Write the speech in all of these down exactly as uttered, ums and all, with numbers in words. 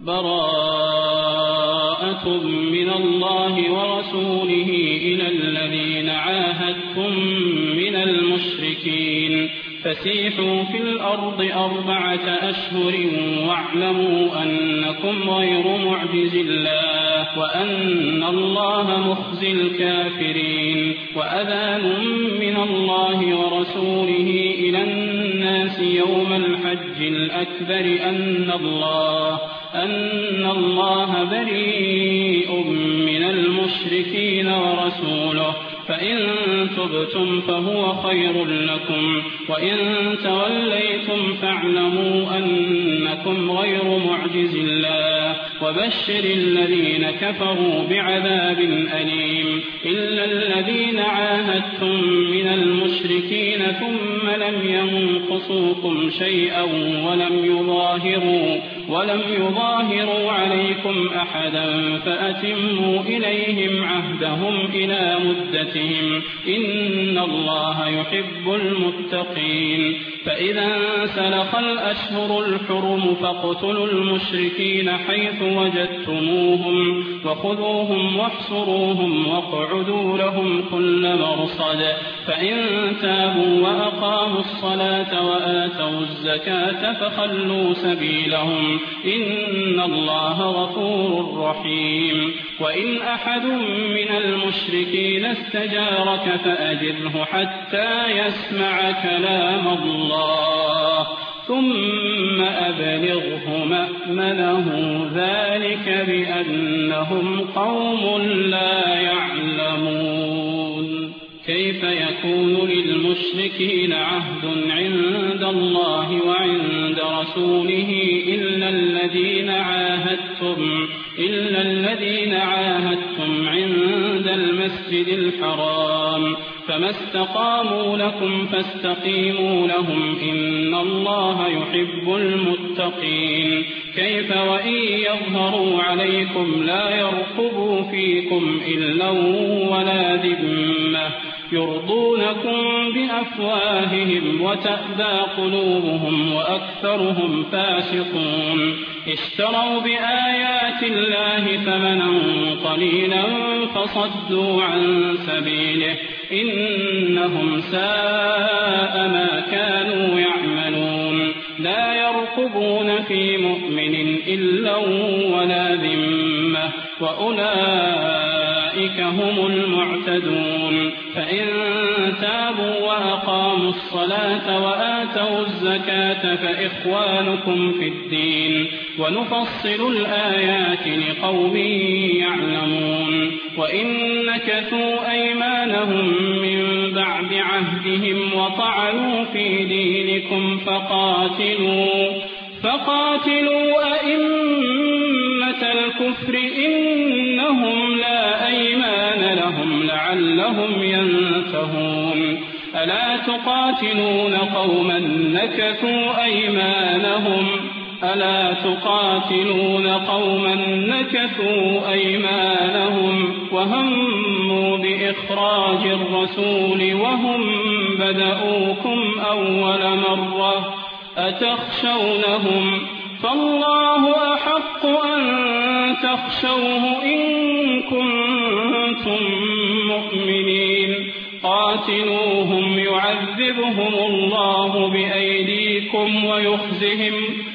براءة من الله ورسوله إلى الذين عاهدتم من المشركين فسيحوا في الأرض أربعة أشهر واعلموا أنكم غير معجز الله وأن الله مخزي الكافرين وأذان من الله ورسوله إلى الناس يوم الحج الأكبر أن الله أن الله بريء من المشركين ورسوله فإن تبتم فهو خير لكم وإن توليتم فاعلموا أنكم غير معجز الله وبشر الذين كفروا بعذاب أليم إلا الذين عاهدتم من المشركين ثم لم ينقصوكم شيئا ولم يظاهروا ولم يظاهروا عليكم أحدا فأتموا إليهم عهدهم إلى مدتهم إن الله يحب المتقين فإذا انسلخ الأشهر الحرم فاقتلوا المشركين حيث وجدتموهم وخذوهم واحصروهم واقعدوا لهم كل مرصد فإن تابوا وأقاموا الصلاة وآتوا الزكاة فخلوا سبيلهم إن الله غفور رحيم وإن أحد من المشركين استجارك فأجره حتى يسمع كلام الله ثم أبلغه مأمنه ذلك بأنهم قوم لا يعلمون كيف يكون للمشركين عهد عند الله وعند رسوله إلا الذين عاهدتم إلا الذين عاهدتم عند المسجد الحرام فما استقاموا لكم فاستقيموا لهم إن الله يحب المتقين كيف وإن يظهروا عليكم لا يرقبوا فيكم إلا ولا ذمة يرضونكم بأفواههم وتأبى قلوبهم وأكثرهم فاسقون اشتروا بآيات الله ثمنا قليلا فصدوا عن سبيله إنهم ساء ما كانوا يعملون لا يرقبون في مؤمن إلا ولا ذمة وأولئك هم المعتدون فإن تابوا وأقاموا الصلاة وآتوا الزكاة فإخوانكم في الدين ونفصل الآيات لقوم يعلمون وإن نكثوا أيمانهم من بعد عهدهم وطعنوا في دينكم فقاتلوا فقاتلوا أئمة الكفر إنهم لا أيمان لهم لعلهم ينتهون ألا تقاتلون قوما نكثوا أيمانهم ألا تقاتلون قوما نكثوا أيمانهم وهموا بإخراج الرسول وهم بدؤوكم أول مرة أتخشونهم فالله أحق أن تخشوه إن كنتم مؤمنين قاتلوهم يعذبهم الله بأيديكم ويخزهم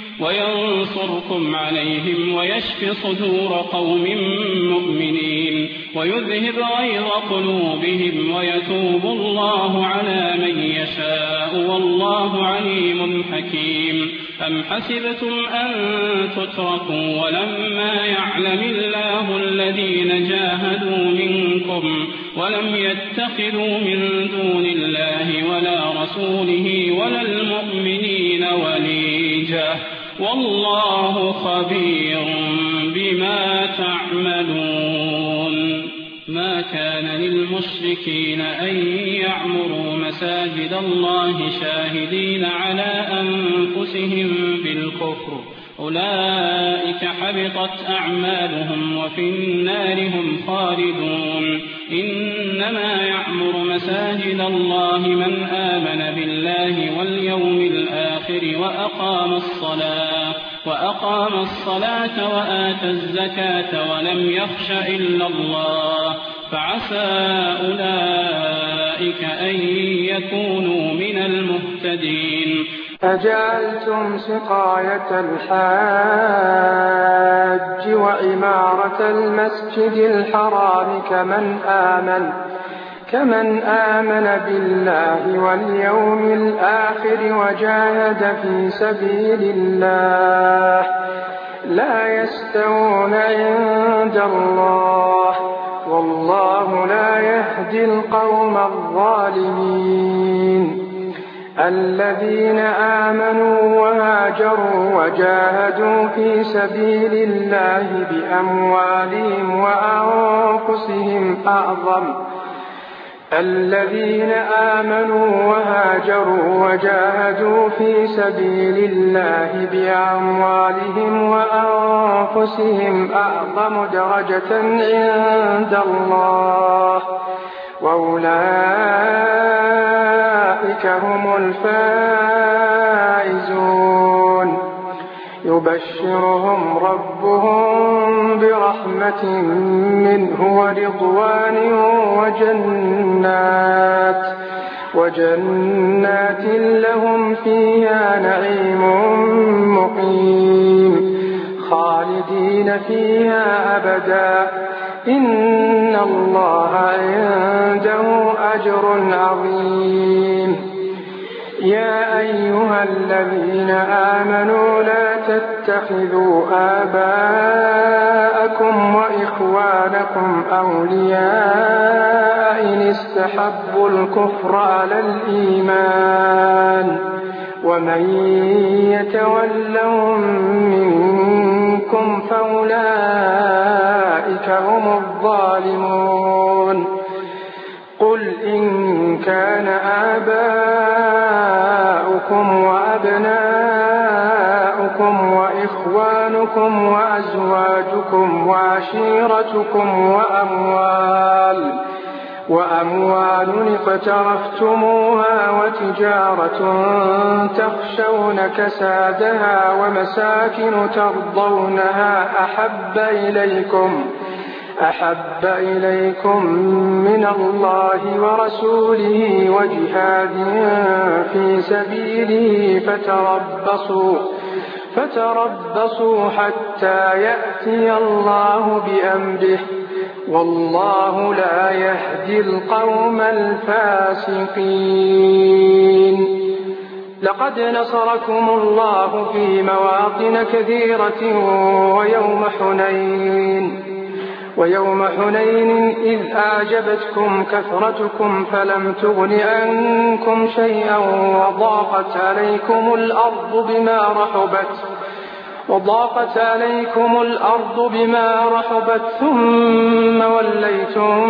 وينصركم عليهم ويشف صدور قوم مؤمنين ويذهب غيظ قلوبهم ويتوب الله على من يشاء والله عليم حكيم أم حسبتم أن تتركوا ولما يعلم الله الذين جاهدوا منكم ولم يتخذوا من دون الله ولا رسوله ولا المؤمنين وليجة والله خبير بما تعملون ما كان للمشركين أن يعمروا مساجد الله شاهدين على أنفسهم بالكفر أولئك حبطت أعمالهم وفي النار هم خالدون إنما يعمر مساجد الله من آمن بالله واليوم الآخر وأقام الصلاة وأقام الصلاة وآتى الزكاة ولم يخش إلا الله فعسى أولئك أن يكونوا من المهتدين. أجعلتم سقاية الحاج وعمارة المسجد الحرام كمن آمن كمن آمن بالله واليوم الآخر وجاهد في سبيل الله لا يستوون عند الله والله لا يهدي القوم الظالمين. الذين آمنوا وهاجروا وجاهدوا في سبيل الله بأموالهم وأنفسهم أعظم الذين آمنوا وهاجروا وجاهدوا في سبيل الله بأموالهم وأنفسهم أعظم درجة عند الله وأولئك هم الفائزون. يبشرهم ربهم برحمة منه ورضوان وجنات وجنات لهم فيها نعيم مقيم خالدين فيها أبدا إن الله عنده أجر عظيم. يا أيها الذين آمنوا لا تتخذوا آباءكم وإخوانكم أولياء إن استحبوا الكفر على الإيمان ومن يتولهم منكم فأولئك هم الظالمون. قل إن كان آباؤكم وأبناؤكم وإخوانكم وأزواجكم وعشيرتكم وأموال وأموال اقترفتموها وتجارة تخشون كسادها ومساكن ترضونها أحب إليكم أحب إليكم من الله ورسوله وجهاد في سبيله فتربصوا فتربصوا حتى يأتي الله بأمره والله لا يهدي القوم الفاسقين. لقد نصركم الله في مواطن كثيرة ويوم حنين ويوم حنين إذ أعجبتكم كثرتكم فلم تغن عنكم شيئا وضاقت عليكم الأرض بما رحبت وضاقت عليكم الأرض بما رحبت ثم وليتم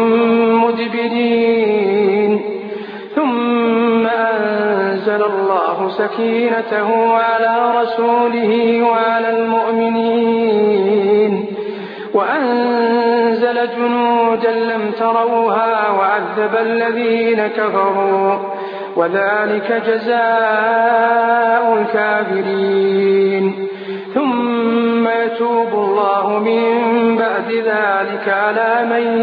مدبرين ثم أنزل الله سكينته على رسوله وعلى المؤمنين وأنزل جنودا لم تروها وعذب الذين كفروا وذلك جزاء الكافرين. ثم يتوب الله من بعد ذلك على من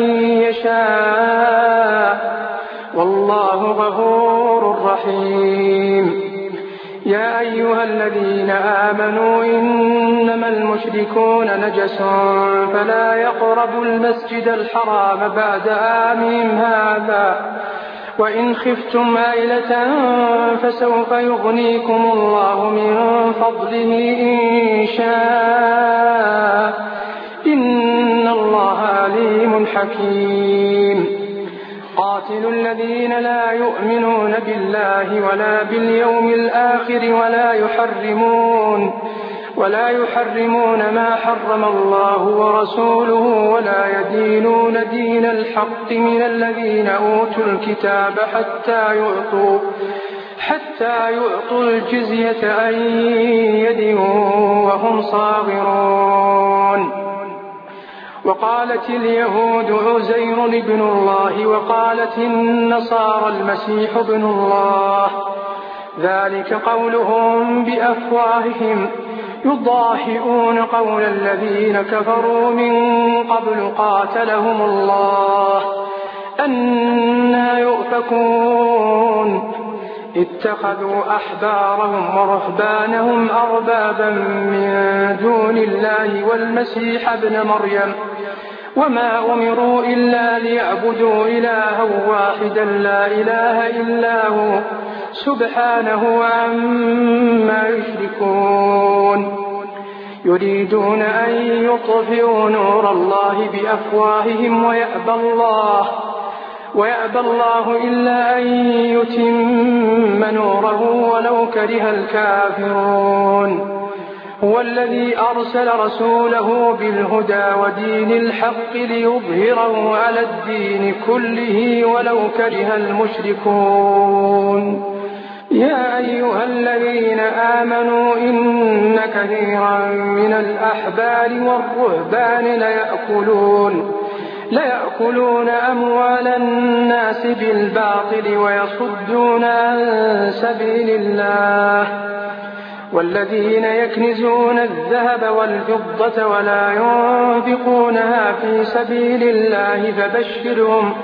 يشاء والله غفور رحيم. يا أيها الذين آمنوا إنما المشركون نجس فلا يقربوا المسجد الحرام بعد عامهم هذا وإن خفتم عائلة فسوف يغنيكم الله من فضله إن شاء إن الله عليم حكيم. قاتلوا الذين لا يؤمنون بالله ولا باليوم الآخر ولا يحرمون ولا يحرمون ما حرم الله ورسوله ولا يدينون دين الحق من الذين أوتوا الكتاب حتى يعطوا حتى يعطوا الجزية عن يد وهم صاغرون. وقالت اليهود عزير ابن الله وقالت النصارى المسيح ابن الله ذلك قولهم بأفواههم يضاهئون قول الذين كفروا من قبل قاتلهم الله أنى يؤفكون اتخذوا أحبارهم ورهبانهم أربابا من دون الله والمسيح ابن مريم وما أمروا إلا ليعبدوا إلها واحدا لا إله إلا هو سبحانه عما يشركون يريدون أن يطفئوا نور الله بأفواههم ويأبى الله ويأبى الله إلا أن يتم نوره ولو كره الكافرون هو الذي أرسل رسوله بالهدى ودين الحق ليظهره على الدين كله ولو كره المشركون يا أيها الذين آمنوا إن كثيرا من الأحبار والرهبان ليأكلون ليأكلون أموال الناس بالباطل ويصدون عن سبيل الله والذين يكنزون الذهب والفضة ولا ينفقونها في سبيل الله فبشرهم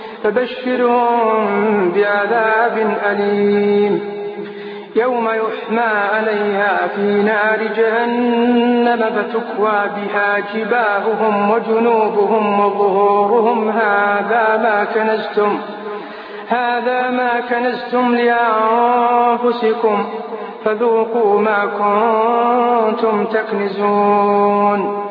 فبشرهم بعذاب أليم يوم يحمى عليها في نار جهنم فتكوى بها جباههم وجنوبهم وظهورهم هذا ما كنزتم هذا ما كنزتم لأنفسكم فذوقوا ما كنتم تكنزون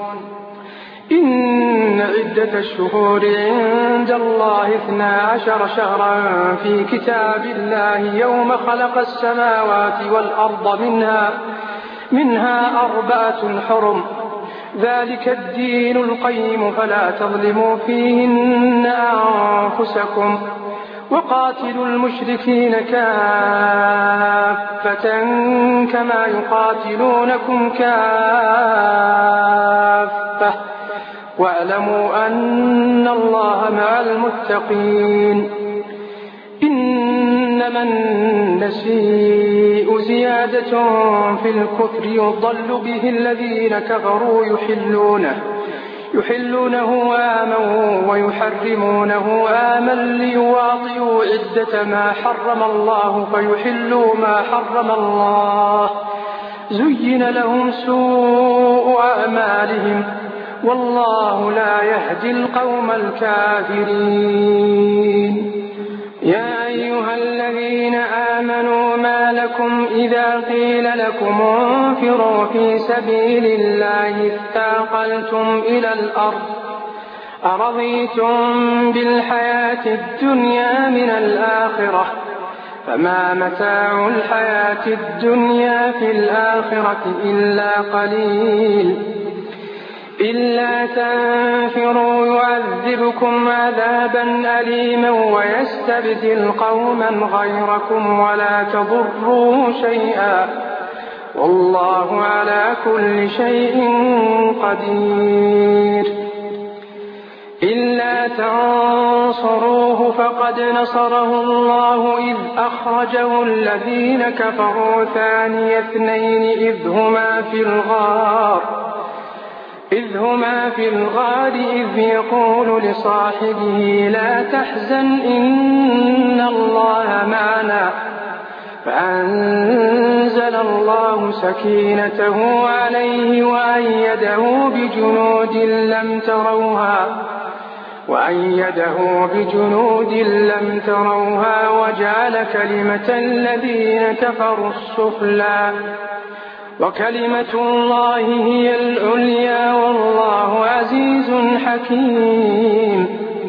إن عدة الشهور عند الله اثنا عشر شهرا في كتاب الله يوم خلق السماوات والأرض منها, منها أربعة حرم ذلك الدين القيم فلا تظلموا فيهن أنفسكم وقاتلوا المشركين كافة كما يقاتلونكم كافة واعلموا أن الله مع المتقين إنما النسيء زيادة في الكفر يضل به الذين كفروا يحلونه يحلونه آما ويحرمونه آما ليواطئوا عدة ما حرم الله فيحلوا ما حرم الله زين لهم سوء أعمالهم والله لا يهدي القوم الكافرين يا أيها الذين آمنوا ما لكم إذا قيل لكم انفروا في سبيل الله اثاقلتم إلى الأرض أرضيتم بالحياة الدنيا من الآخرة فما متاع الحياة الدنيا في الآخرة إلا قليل إلا تنفروا يعذبكم عذابا أليما ويستبدل قوما غيركم ولا تضروه شيئا والله على كل شيء قدير إلا تنصروه فقد نصره الله إذ أخرجه الذين كفروا ثاني اثنين إذ هما في الغار إذ هما في الغار إذ يقول لصاحبه لا تحزن إن الله معنا فأنزل الله سكينته عليه وأيده بجنود لم تروها وأيده بجنود لم تروها وجعل كلمة الذين كفروا السفلى وكلمة الله هي العليا والله عزيز حكيم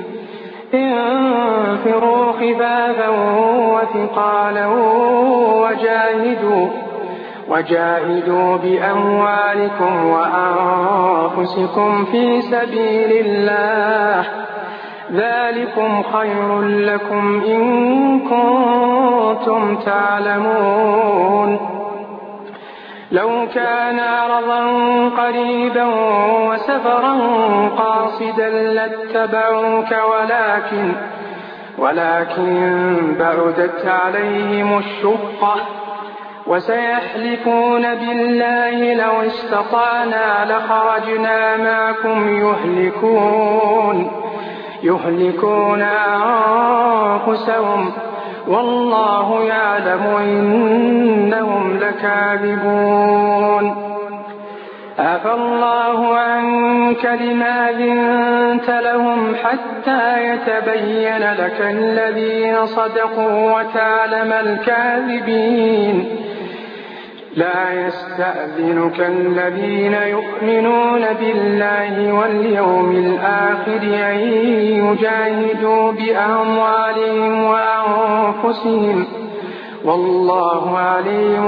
انفروا خفافا وثقالا وجاهدوا وجاهدوا بأموالكم وأنفسكم في سبيل الله ذلكم خير لكم إن كنتم تعلمون لو كان عرضا قريبا وسفرا قاصدا لاتبعوك ولكن ولكن بعدت عليهم الشقة وسيحلفون بالله لو استطعنا لخرجنا معكم يهلكون يهلكون أنفسهم والله يعلم إنهم لكاذبون. عفى الله عنك لما أذنت لهم حتى يتبين لك الذين صدقوا وتعلم الكاذبين. لا يستأذنك الذين يؤمنون بالله واليوم الآخر أن يجاهدوا بأموالهم وأنفسهم والله عليم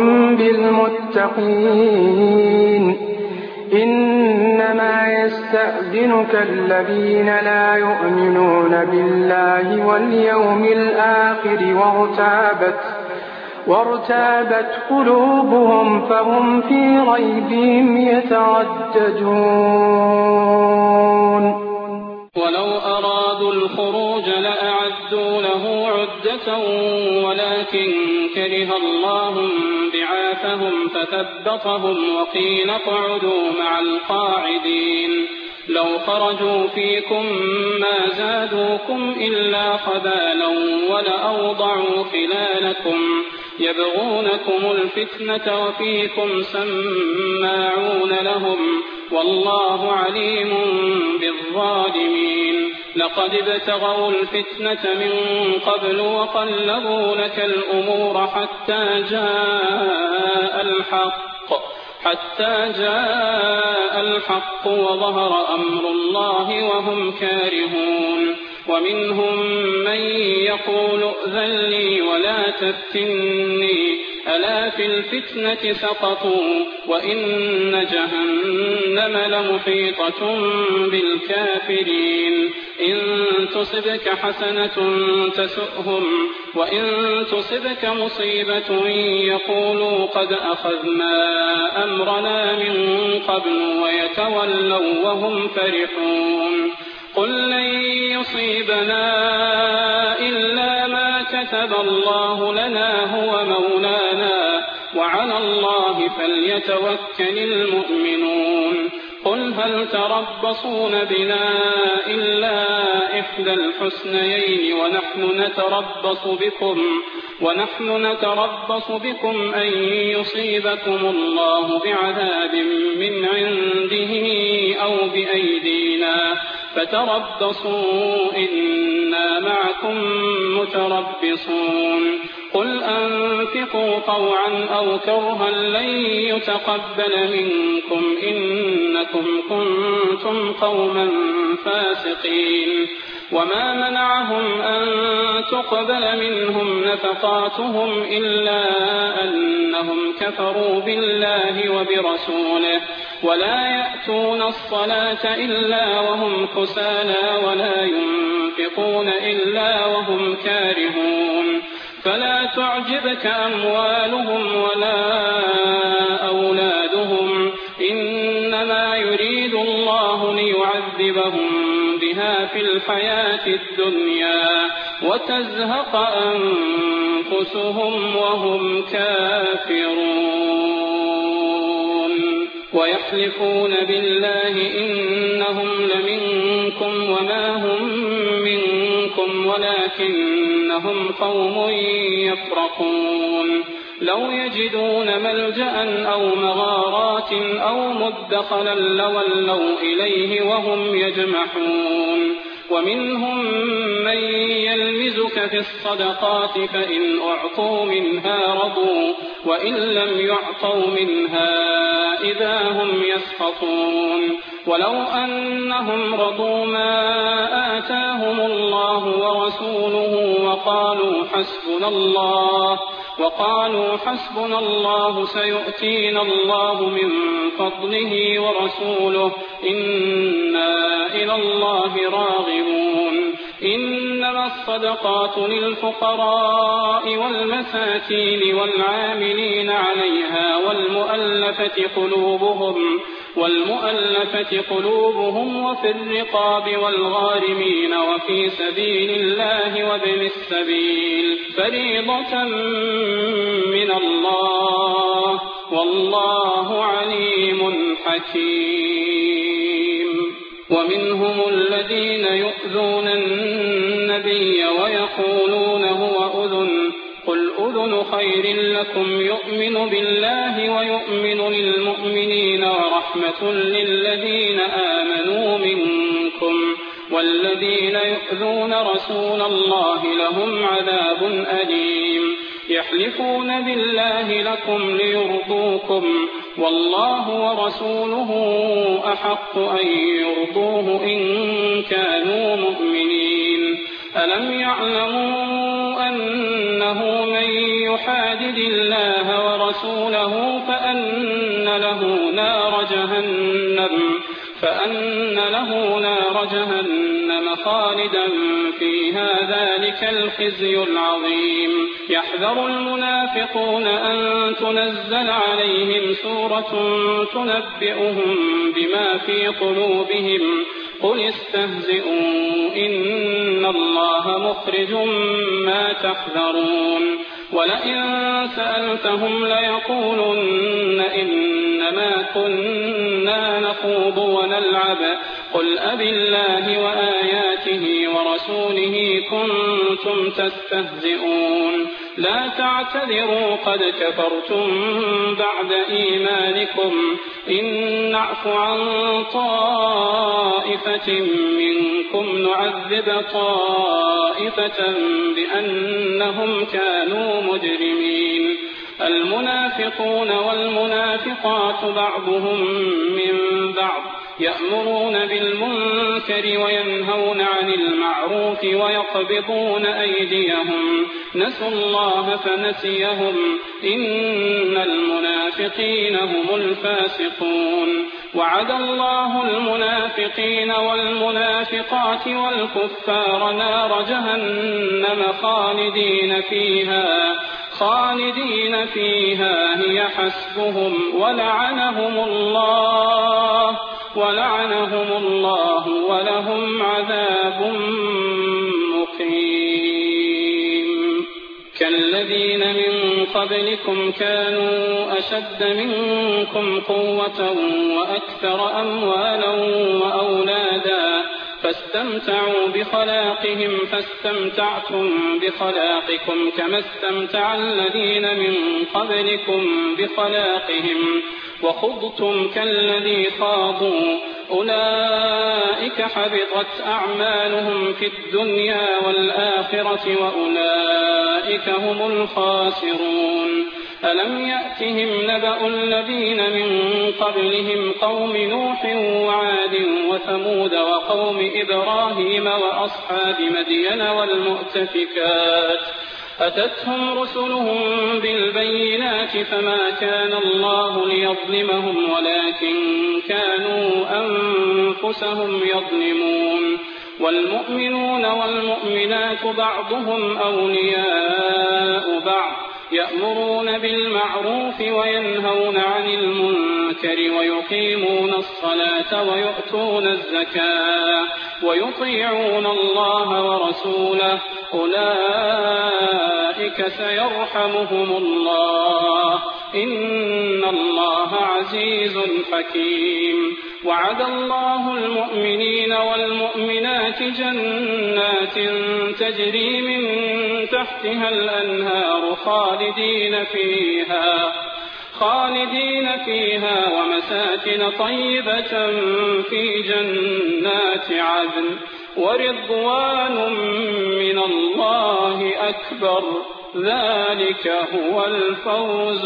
بالمتقين. إنما يستأذنك الذين لا يؤمنون بالله واليوم الآخر وارتابت وارتابت قلوبهم فهم في ريبهم يترددون. ولو أرادوا الخروج لأعدوا له عدة ولكن كره الله بعاثهم فثبطهم وقيل اقعدوا مع القاعدين. لو خرجوا فيكم ما زادوكم إلا خبالا ولأوضعوا خلالكم يبغونكم الفتنة وفيكم سماعون لهم والله عليم بالظالمين. لقد ابتغوا الفتنة من قبل وقلبوا لك الأمور حتى جاء الحق حتى جاء الحق وظهر أمر الله وهم كارهون. ومنهم من يقول ائذن لي ولا تفتني ألا في الفتنة سقطوا وإن جهنم لمحيطة بالكافرين. إن تصبك حسنة تسؤهم وإن تصبك مصيبة يقولوا قد أخذنا أمرنا من قبل ويتولوا وهم فرحون. قل لن يصيبنا إلا ما كتب الله لنا هو مولانا وعلى الله فليتوكل المؤمنون. قل هل تربصون بنا إلا إحدى الحسنيين ونحن نتربص بكم ونحن نتربص بكم أن يصيبكم الله بعذاب من عنده أو بأيدينا فتربصوا إنا معكم متربصون. قل أنفقوا طوعا أو كرها لن يتقبل منكم إنكم كنتم قوما فاسقين. وما منعهم أن تقبل منهم نفقاتهم إلا أنهم كفروا بالله وبرسوله ولا يأتون الصلاة إلا وهم كسالى ولا ينفقون إلا وهم كارهون. فلا تعجبك أموالهم ولا أولادهم إنما يريد الله ليعذبهم بها في الحياة الدنيا وتزهق أنفسهم وهم كافرون. ويحلفون بالله إنهم لمنكم وما هم منكم ولكنهم قوم يفرقون. لو يجدون ملجأ أو مغارات أو مدخلا لولوا إليه وهم يجمحون. ومنهم من يلمزك في الصدقات فإن أعطوا منها رضوا وإن لم يعطوا منها إذا هم يسخطون. ولو أنهم رضوا ما آتاهم الله ورسوله وقالوا حسبنا الله وقالوا حسبنا الله سيؤتينا الله من فضله ورسوله إنا إلى الله راغبون. إن إنما الصدقات للفقراء والمساكين والعاملين عليها والمؤلفة قلوبهم والمؤلفة قلوبهم وفي الرقاب والغارمين وفي سبيل الله وابن السبيل فريضة من الله والله عليم حكيم. ومنهم الذين يؤذون النبي ويقولون هو أذن قل أذن خير لكم يؤمن بالله ويؤمن للمؤمنين ورحمة للذين آمنوا منكم والذين يؤذون رسول الله لهم عذاب أليم. يحلفون بالله لكم ليرضوكم والله ورسوله أحق أن يرضوه إن كانوا مؤمنين. ألم يعلموا أنه من يحادد الله ورسوله فأن له نار جهنم فأن له نار جهنم خالدا فيها ذلك الخزي العظيم. يحذر المنافقون أن تنزل عليهم سورة تنبئهم بما في قلوبهم قل استهزئوا إن الله مخرج ما تحذرون. ولئن سألتهم ليقولن إنما كنا نخوض ونلعب قل أبالله وآياته ورسوله كنتم تستهزئون لا تعتذروا قد كفرتم بعد إيمانكم إن نعف عن طائفة منكم نعذب طائفة بأنهم كانوا مجرمين. المنافقون والمنافقات بعضهم من بعض يأمرون بالمنكر وينهون عن المعروف ويقبضون أيديهم نسوا الله فنسيهم إن المنافقين هم الفاسقون. وعد الله المنافقين والمنافقات والكفار نار جهنم خالدين فيها خالدين فيها هي حسبهم ولعنهم الله ولعنهم الله ولهم عذاب مقيم. كالذين من قبلكم كانوا أشد منكم قوة وأكثر أموالا وأولادا فاستمتعوا بخلاقهم فاستمتعتم بخلاقكم كما استمتع الذين من قبلكم بخلاقهم وخضتم كالذي خاضوا أولئك حبطت أعمالهم في الدنيا والآخرة وأولئك هم الخاسرون. ألم يأتهم نبأ الذين من قبلهم قوم نوح وعاد وثمود وقوم إبراهيم وأصحاب مدين والمؤتفكات أتتهم رسلهم بالبينات فما كان الله ليظلمهم ولكن كانوا أنفسهم يظلمون. والمؤمنون والمؤمنات بعضهم أولياء بعض يأمرون بالمعروف وينهون عن المنكر ويقيمون الصلاة ويؤتون الزكاة ويطيعون الله ورسوله أولئك سيرحمهم الله إن الله عزيز حكيم. وعد الله المؤمنين والمؤمنات جنات تجري من تحتها الأنهار خالدين فيها خالدين فيها ومساكن طيبة في جنات عدن ورضوان من الله أكبر ذلك هو الفوز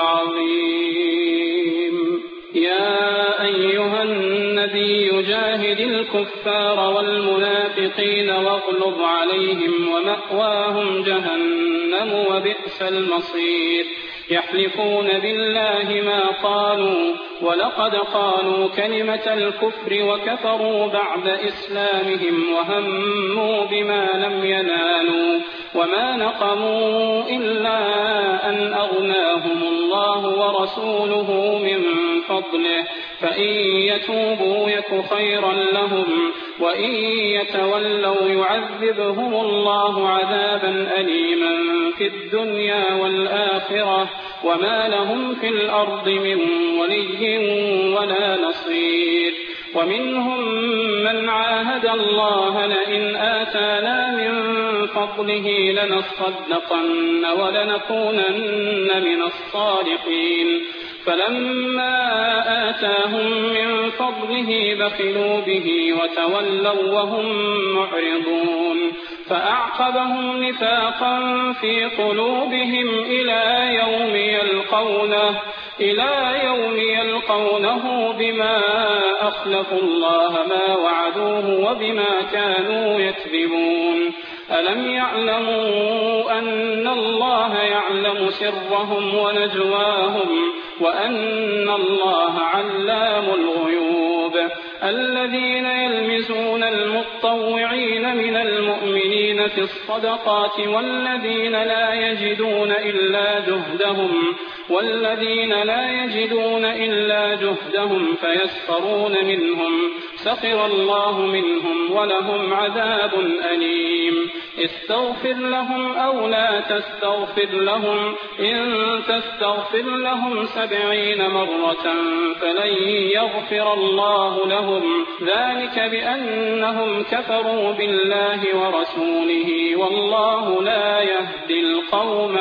العظيم. يا أيها النبي جاهد الكفار والمنافقين واغلظ عليهم ومأواهم جهنم وبئس المصير. يحلفون بالله ما قالوا ولقد قالوا كلمة الكفر وكفروا بعد إسلامهم وهموا بما لم ينالوا وما نقموا إلا أن أغناهم الله ورسوله من فضله فإن يتوبوا يك خيرا لهم وإن يتولوا يعذبهم الله عذابا أليما في الدنيا والآخرة وما لهم في الأرض من ولي ولا نصير. ومنهم من عاهد الله لئن آتانا من فضله لنصدقن ولنكونن من الصالحين فلما آتاهم من فضله بخلوا به وتولوا وهم معرضون فأعقبهم نفاقا في قلوبهم إلى يوم يلقونه إلى يوم يلقونه بما أخلفوا الله ما وعدوه وبما كانوا يكذبون. ألم يعلموا أن الله يعلم سرهم ونجواهم وأن الله علام الغيوب. الذين يلمزون المتطوعين من المؤمنين في الصدقات والذين لا يجدون إلا جهدهم والذين لا يجدون إلا جهدهم فيسخرون منهم سخر الله منهم ولهم عذاب أليم. استغفر لهم أو لا تستغفر لهم إن تستغفر لهم سبعين مرة فلن يغفر الله لهم ذلك بأنهم كفروا بالله ورسوله والله لا يهدي القوم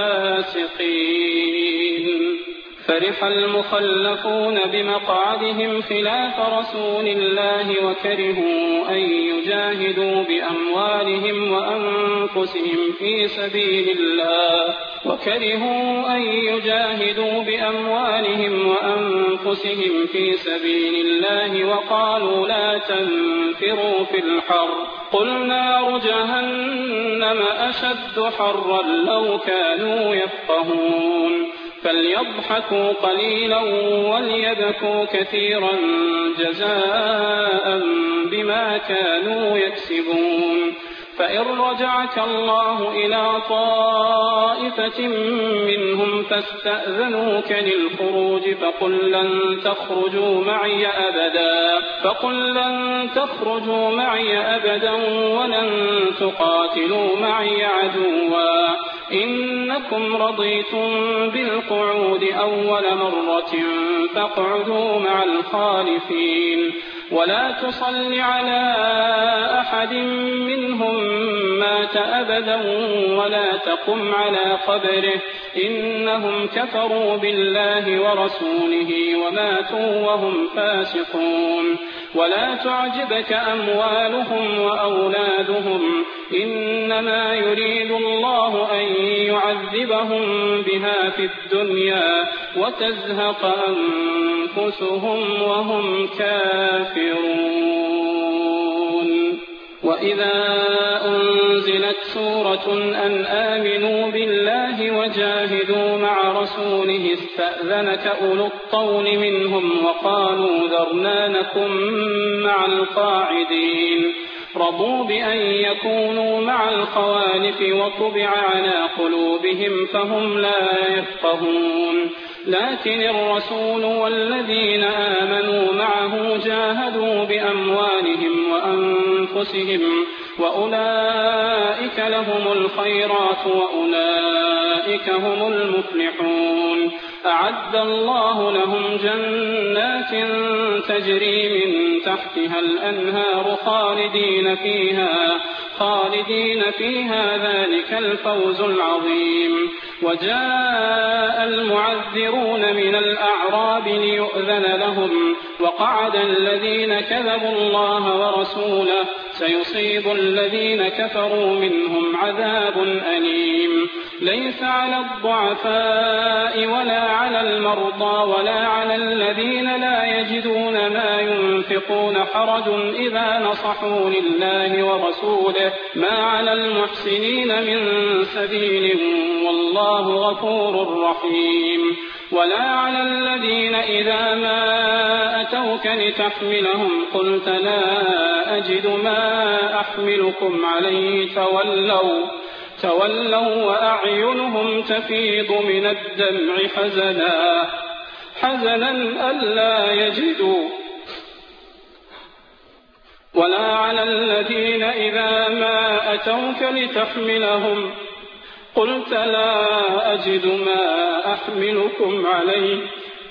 الفاسقين. فرح المخلفون بمقعدهم خلاف رسول الله وكرهوا أن يجاهدوا بأموالهم وأنفسهم في سبيل الله وكرهوا أن يجاهدوا بأموالهم وأنفسهم في سبيل الله وقالوا لا تنفروا في الحر قل نار جهنم أشد حرا لو كانوا يفقهون. فليضحكوا قليلا وليبكوا كثيرا جزاء بما كانوا يكسبون. فإن رجعك الله إلى طائفة منهم فاستأذنوك للخروج فقل لن تخرجوا معي أبدا فقل لن تخرجوا معي أبدا ولن تقاتلوا معي عدوا إنكم رضيتم بالقعود أول مرة فاقعدوا مع الخالفين. ولا تصل على أحد منهم مات أبدا ولا تقم على قبره إنهم كفروا بالله ورسوله وماتوا وهم فاسقون. ولا تعجبك أموالهم وأولادهم إنما يريد الله أن يعذبهم بها في الدنيا وتزهق أنفسهم وهم كافرون. وإذا أنزلت سورة أن آمنوا بالله وجاهدوا مع رسوله استأذنك أولو الطول منهم وقالوا ذرنا نكن مع القاعدين رضوا بأن يكونوا مع الخوالف وطبع على قلوبهم فهم لا يفقهون. لكن الرسول والذين آمنوا معه جاهدوا بأموالهم وأنفسهم وأولئك لهم الخيرات وأولئك هم المفلحون. أعد الله لهم جنات تجري من تحتها الأنهار خالدين فيها خالدين فيها ذلك الفوز العظيم. وجاء المعذرون من الأعراب ليؤذن لهم وقعد الذين كذبوا الله ورسوله سيصيب الذين كفروا منهم عذاب أليم. ليس على الضعفاء ولا على المرضى ولا على الذين لا يجدون ما ينفقون حرج إذا نصحوا لله ورسوله ما على المحسنين من سبيل والله والله غفور رحيم. ولا على الذين إذا ما أتوك لتحملهم قلت لا أجد ما أحملكم عليه تولوا, تولوا وأعينهم تفيض من الدمع حزنا, حزنا ألا يجدوا ولا على الذين إذا ما أتوك لتحملهم قلت لا أجد ما أحملكم عليه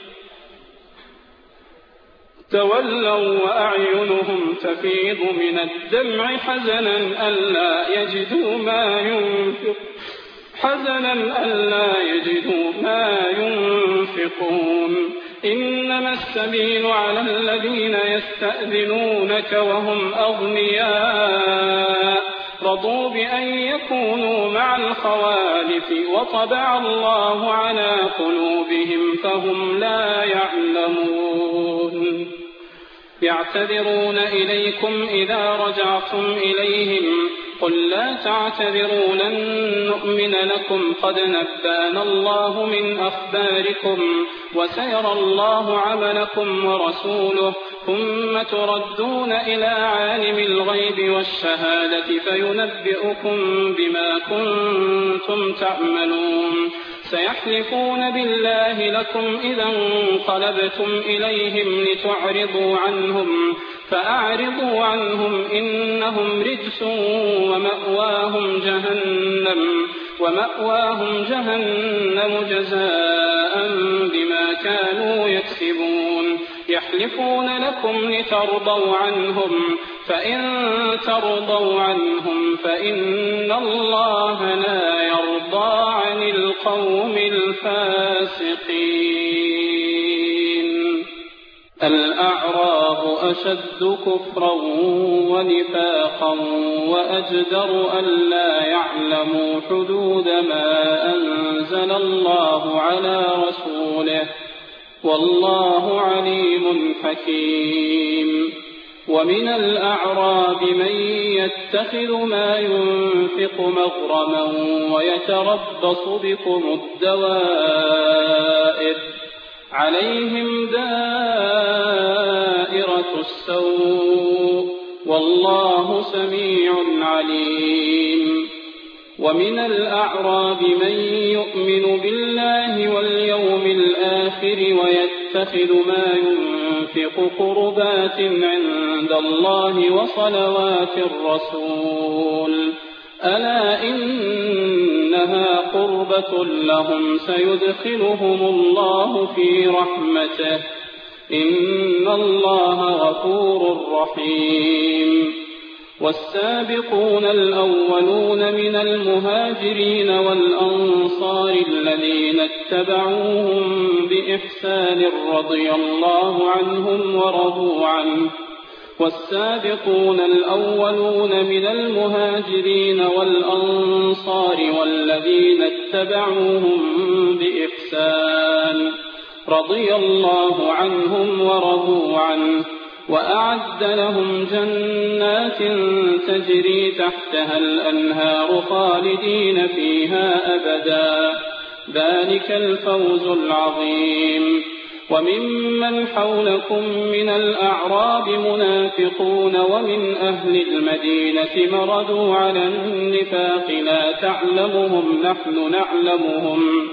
تولوا وأعينهم تفيض من الدمع حزنا ألا يجدوا ما ينفق حزنا ألا يجدوا ما ينفقون. إنما السبيل على الذين يستأذنونك وهم أغنياء رضوا بأن يكونوا مع الخوالف وطبع الله على قلوبهم فهم لا يعلمون. يعتذرون إليكم إذا رجعتم إليهم قل لا تعتذروا لن نؤمن لكم قد نبأنا الله من أخباركم وسيرى الله عملكم ورسوله ثم تردون إلى عالم الغيب والشهادة فينبئكم بما كنتم تعملون. سيحلفون بالله لكم إذا انقلبتم إليهم لتعرضوا عنهم فأعرضوا عنهم إنهم رجس ومأواهم جهنم, ومأواهم جهنم جزاء بما كانوا يكسبون. يحلفون لكم لترضوا عنهم فإن ترضوا عنهم فإن الله لا يرضى عن القوم الفاسقين. الأعراب أشد كفرا ونفاقا وأجدر ألا يعلموا حدود ما أنزل الله على رسوله والله عليم حكيم. ومن الأعراب من يتخذ ما ينفق مغرما ويتربص بكم الدوائر عليهم دائرة السوء والله سميع عليم. ومن الأعراب من يؤمن بالله واليوم الآخر ويتخذ ما ينفق قربات عند الله وصلوات الرسول ألا إنها قربة لهم سيدخلهم الله في رحمته إن الله غفور رحيم. والسابقون الأولون من المهاجرين والأنصار الذين اتبعوهم بإحسان رضي الله عنهم ورضوا عنه والسابقون الأولون من المهاجرين والأنصار والذين اتبعوهم بإحسان رضي الله عنهم ورضوا عنه وأعد لهم جنات تجري تحتها الأنهار خالدين فيها أبدا ذلك الفوز العظيم. وممن حولكم من الأعراب منافقون ومن أهل المدينة مردوا على النفاق لا تعلمهم نحن نعلمهم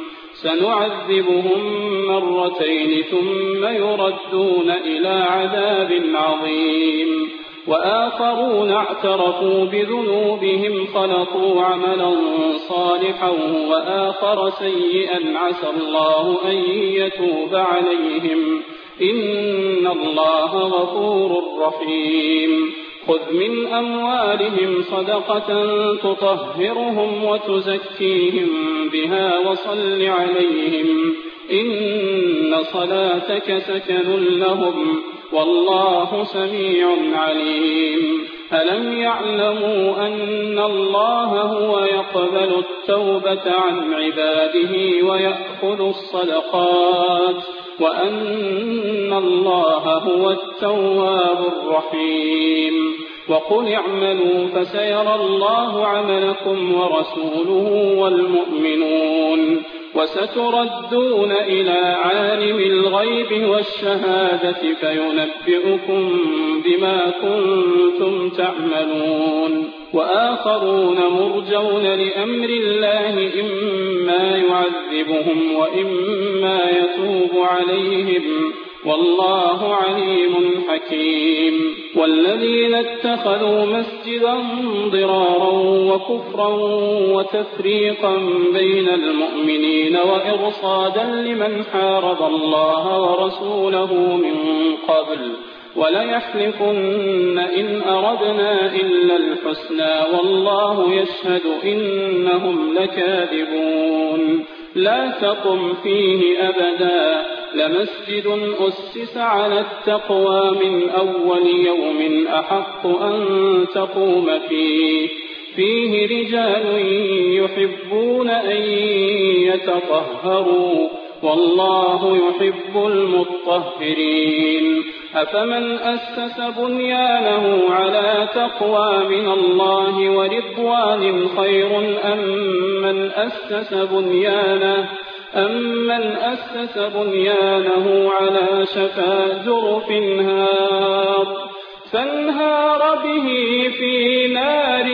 سنعذبهم مرتين ثم يردون إلى عذاب عظيم. وآخرون اعترفوا بذنوبهم خلطوا عملا صالحا وآخر سيئا عسى الله أن يتوب عليهم إن الله غفور رحيم. خذ من أموالهم صدقة تطهرهم وتزكيهم بها وصل عليهم إن صلاتك سكن لهم والله سميع عليم. ألم يعلموا أن الله هو يقبل التوبة عن عباده ويأخذ الصدقات وأن الله هو التواب الرحيم. وقل اعملوا فسيرى الله عملكم ورسوله والمؤمنون وستردون إلى عالم الغيب والشهادة فينبئكم بما كنتم تعملون وآخرون مرجون لأمر الله إما يعذبهم وإما يتوب عليهم والله عليم حكيم والذين اتخذوا مسجدا ضرارا وكفرا وتفريقا بين المؤمنين وإرصادا لمن حارب الله ورسوله من قبل وليحلفن إن أردنا إلا الحسنى والله يشهد إنهم لكاذبون لا تقم فيه أبدا لمسجد أسس على التقوى من أول يوم أحق أن تقوم فيه فيه رجال يحبون أن يتطهروا والله يحب المطهرين أفمن أسس بنيانه على تقوى من الله ورضوان خير أم من أسس بنيانه أمن أسس بنيانه على شفا جرف هار فانهار به في نار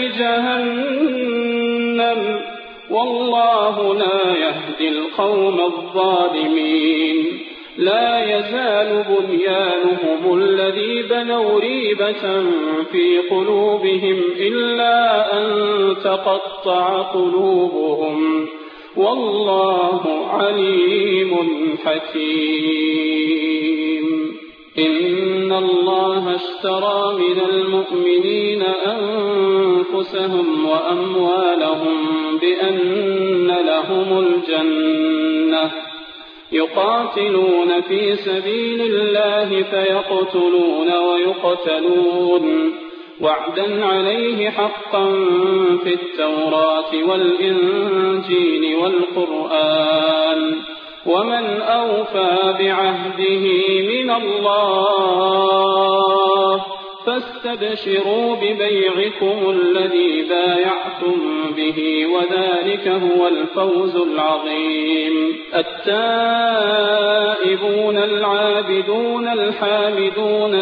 جهنم والله لا يهدي القوم الظالمين لا يزال بنيانهم الذي بنوا ريبة في قلوبهم إلا أن تقطع قلوبهم والله عليم حكيم إن الله اشترى من المؤمنين أنفسهم وأموالهم بأن لهم الجنة يقاتلون في سبيل الله فيقتلون ويقتلون وعدا عليه حقا في التوراة والإنجيل والقرآن ومن أوفى بعهده من الله فاستبشروا ببيعكم الذي بايعتم به وذلك هو الفوز العظيم التائبون العابدون الحامدون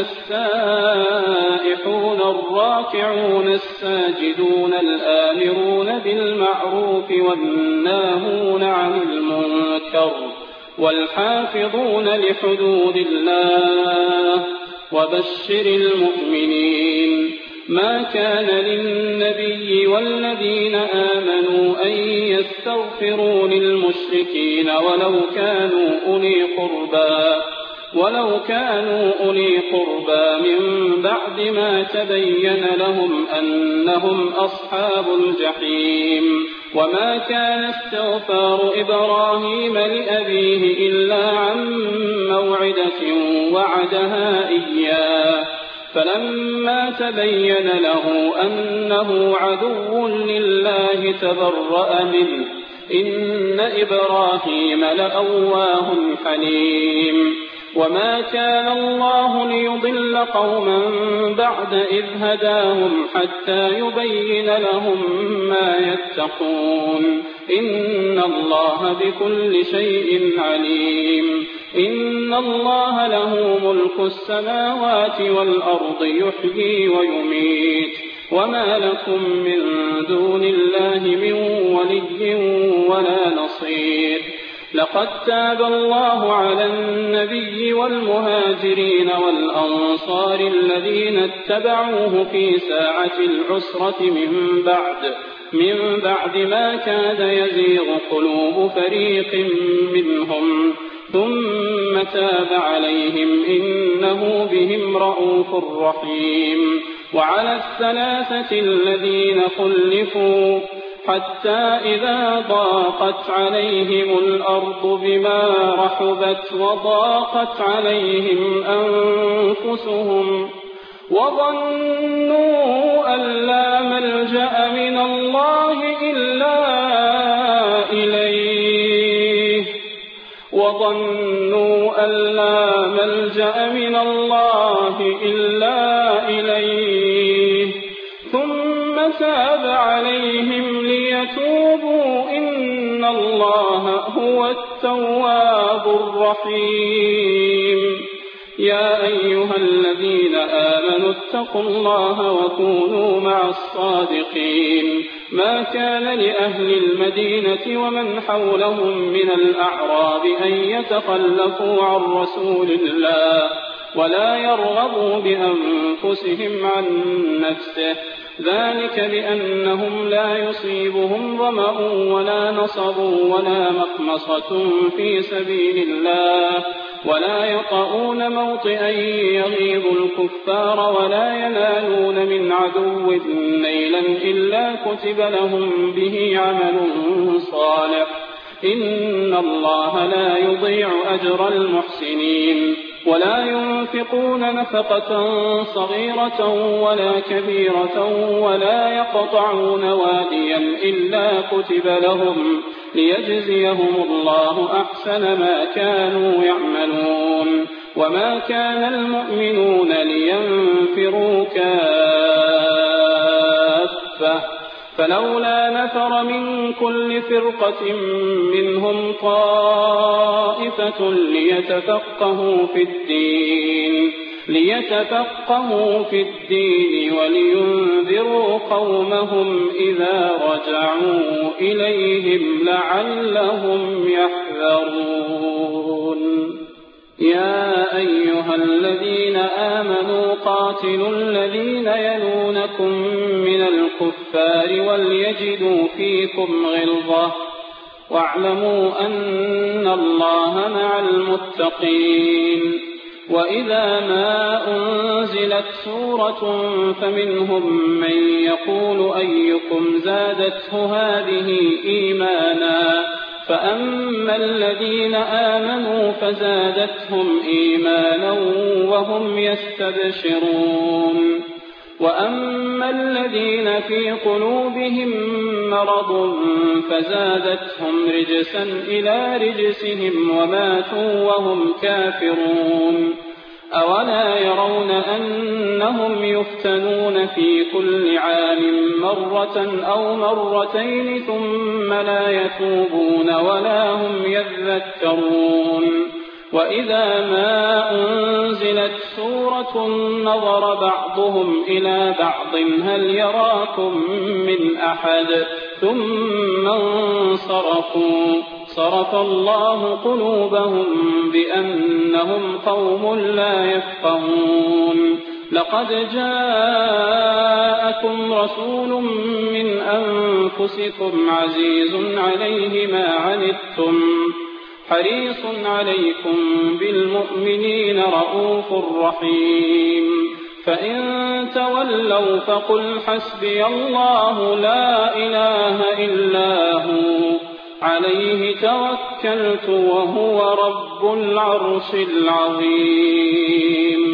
السائحون الراكعون الساجدون الآمرون بالمعروف والناهون عن المنكر والحافظون لحدود الله وبشر المؤمنين ما كان للنبي والذين آمنوا أن يستغفروا للمشركين ولو كانوا أولي قربى ولو كانوا أولي قربى من بعد ما تبين لهم أنهم أصحاب الجحيم وما كان استغفار إبراهيم لأبيه إلا عن موعدة وعدها إياه فلما تبين له أنه عدو لله تبرأ منه إن إبراهيم لأواه حليم وما كان الله ليضل قوما بعد إذ هداهم حتى يبين لهم ما يتقون إن الله بكل شيء عليم إن الله له ملك السماوات والأرض يحيي ويميت وما لكم من دون الله من ولي ولا نصير لقد تاب الله على النبي والمهاجرين والأنصار الذين اتبعوه في ساعة العسرة من بعد من بعد ما كاد يزيغ قلوب فريق منهم ثم تاب عليهم إنه بهم رءوف رحيم وعلى الثلاثة الذين خلفوا حتى إذا ضاقت عليهم الأرض بما رحبت وضاقت عليهم أنفسهم وظنوا أن لا ملجأ من الله إلا إليه وظنوا أن لا ملجأ من الله إلا إليه فتاب عليهم ليتوبوا إن الله هو التواب الرحيم يا أيها الذين آمنوا اتقوا الله وكونوا مع الصادقين ما كان لأهل المدينة ومن حولهم من الأعراب أن يتخلفوا عن رسول الله ولا يرغبوا بأنفسهم عن نفسه ذلك بأنهم لا يصيبهم ظمأ ولا نصب ولا مخمصة في سبيل الله ولا يطؤون موطئا يغيظ الكفار ولا ينالون من عدو نيلا إلا كتب لهم به عمل صالح إن الله لا يضيع أجر المحسنين ولا ينفقون نفقة صغيرة ولا كبيرة ولا يقطعون واديا إلا كتب لهم ليجزيهم الله أحسن ما كانوا يعملون وما كان المؤمنون لينفروا كافة فلولا نفر من كل فرقة منهم طائفة ليتفقهوا في الدين ليتفقهوا في الدين ولينذروا قومهم إذا رجعوا إليهم لعلهم يحذرون يا أيها الذين آمنوا قاتلوا الذين يلونكم من الكفار وليجدوا فيكم غلظة واعلموا أن الله مع المتقين وإذا ما أنزلت سورة فمنهم من يقول أيكم زادته هذه إيمانا فأما الذين آمنوا فزادتهم إيمانا وهم يستبشرون وأما الذين في قلوبهم مرض فزادتهم رجسا إلى رجسهم وماتوا وهم كافرون أولا يرون أنهم يفتنون في كل عام مرة أو مرتين ثم لا يتوبون ولا هم يذكرون وإذا ما أنزلت سورة نظر بعضهم إلى بعض هل يراكم من أحد ثم انصرفوا صرف الله قلوبهم بأنهم قوم لا يفقهون لقد جاءكم رسول من أنفسكم عزيز عليه ما عنتم حريص عليكم بالمؤمنين رؤوف رحيم فإن تولوا فقل حسبي الله لا إله إلا هو عليه توكلت وهو رب العرش العظيم